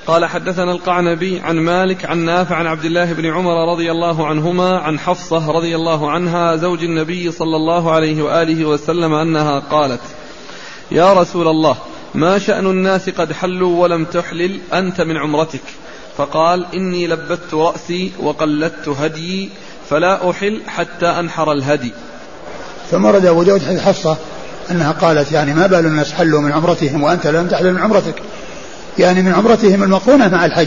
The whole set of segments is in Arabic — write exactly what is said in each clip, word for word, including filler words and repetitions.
قال حدثنا القعنبي عن مالك عن نافع عن عبد الله بن عمر رضي الله عنهما عن حفصة رضي الله عنها زوج النبي صلى الله عليه وآله وسلم أنها قالت: يا رسول الله، ما شأن الناس قد حلوا ولم تحلل أنت من عمرتك؟ فقال: إني لبت رأسي وقلدت هديي فلا أحل حتى أنحر الهدي. ثم رد أبو داود حديث حفصة أنها قالت يعني ما بال الناس حلوا من عمرتهم وأنت لم تحلل من عمرتك، يعني من عمرتهم المقرونة مع الحج،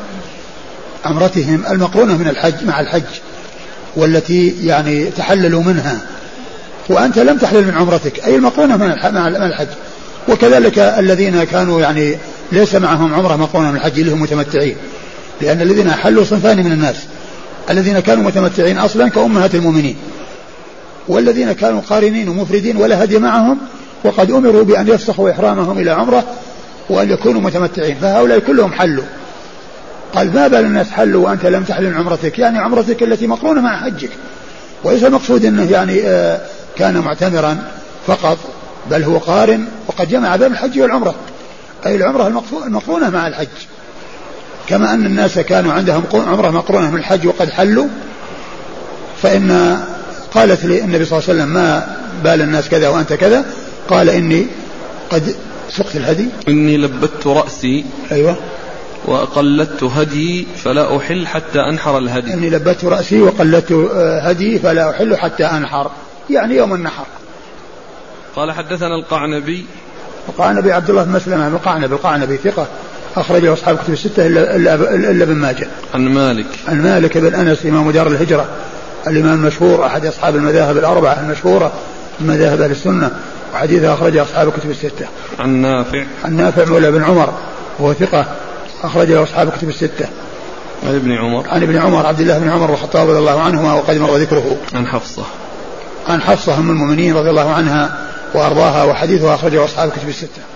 عمرتهم المقرونة من الحج مع الحج والتي يعني تحللوا منها، وأنت لم تحلل من عمرتك أي المقرونة مع الحج. وكذلك الذين كانوا يعني ليس معهم عمرة مقرونة من الحج اللي هم متمتعين، لأن الذين حلوا صنفان من الناس: الذين كانوا متمتعين أصلا كأمهات المؤمنين، والذين كانوا قارنين ومفردين ولا هدي معهم وقد أمروا بأن يفسخوا إحرامهم إلى عمرة وأن يكونوا متمتعين، فهؤلاء كلهم حلوا. قال: ما بال الناس حلوا وأنت لم تحلل من عمرتك، يعني عمرتك التي مقرونة مع حجك، وليس المقصود أنه يعني آه كان معتمرا فقط، بل هو قارن وقد جمع بين الحج والعمرة، أي العمرة المقرونة مع الحج، كما أن الناس كانوا عندهم عمرة مقرونة من الحج وقد حلوا. فإن قالت لي النبي صلى الله عليه وسلم: ما بال الناس كذا وأنت كذا؟ قال: إني قد سقت الهدي، إني لبت رأسي أيوة وقلدت هدي فلا أحل حتى أنحر الهدي. إني لبت رأسي وقلدت هدي فلا أحل حتى أنحر، يعني يوم النحر. قال حدثنا القعنبي. القعنبي عبد الله بن مسلمة القعنبي القعنبي ثقة أخرجه أصحاب كتب الستة إلا ابن ماجه. عن مالك عن مالك بن أنس إمام دار الهجرة الإمام المشهور أحد أصحاب المذاهب الأربعة المشهورة من مذاهب أهل السنة، وحديثه أخرجه أصحاب كتب الستة. عن نافع عن نافع مولى بن عمر وهو ثقة أخرجه أصحاب كتب الستة. عن ابن عمر عن ابن عمر عبد الله بن عمر والخطاب رضي الله عنهما وقد مر ذكره. عن حفصة عن حفصة أم المؤمنين رضي الله عنها وأرضاها، وحديثها أخرجه أصحاب كتب الستة.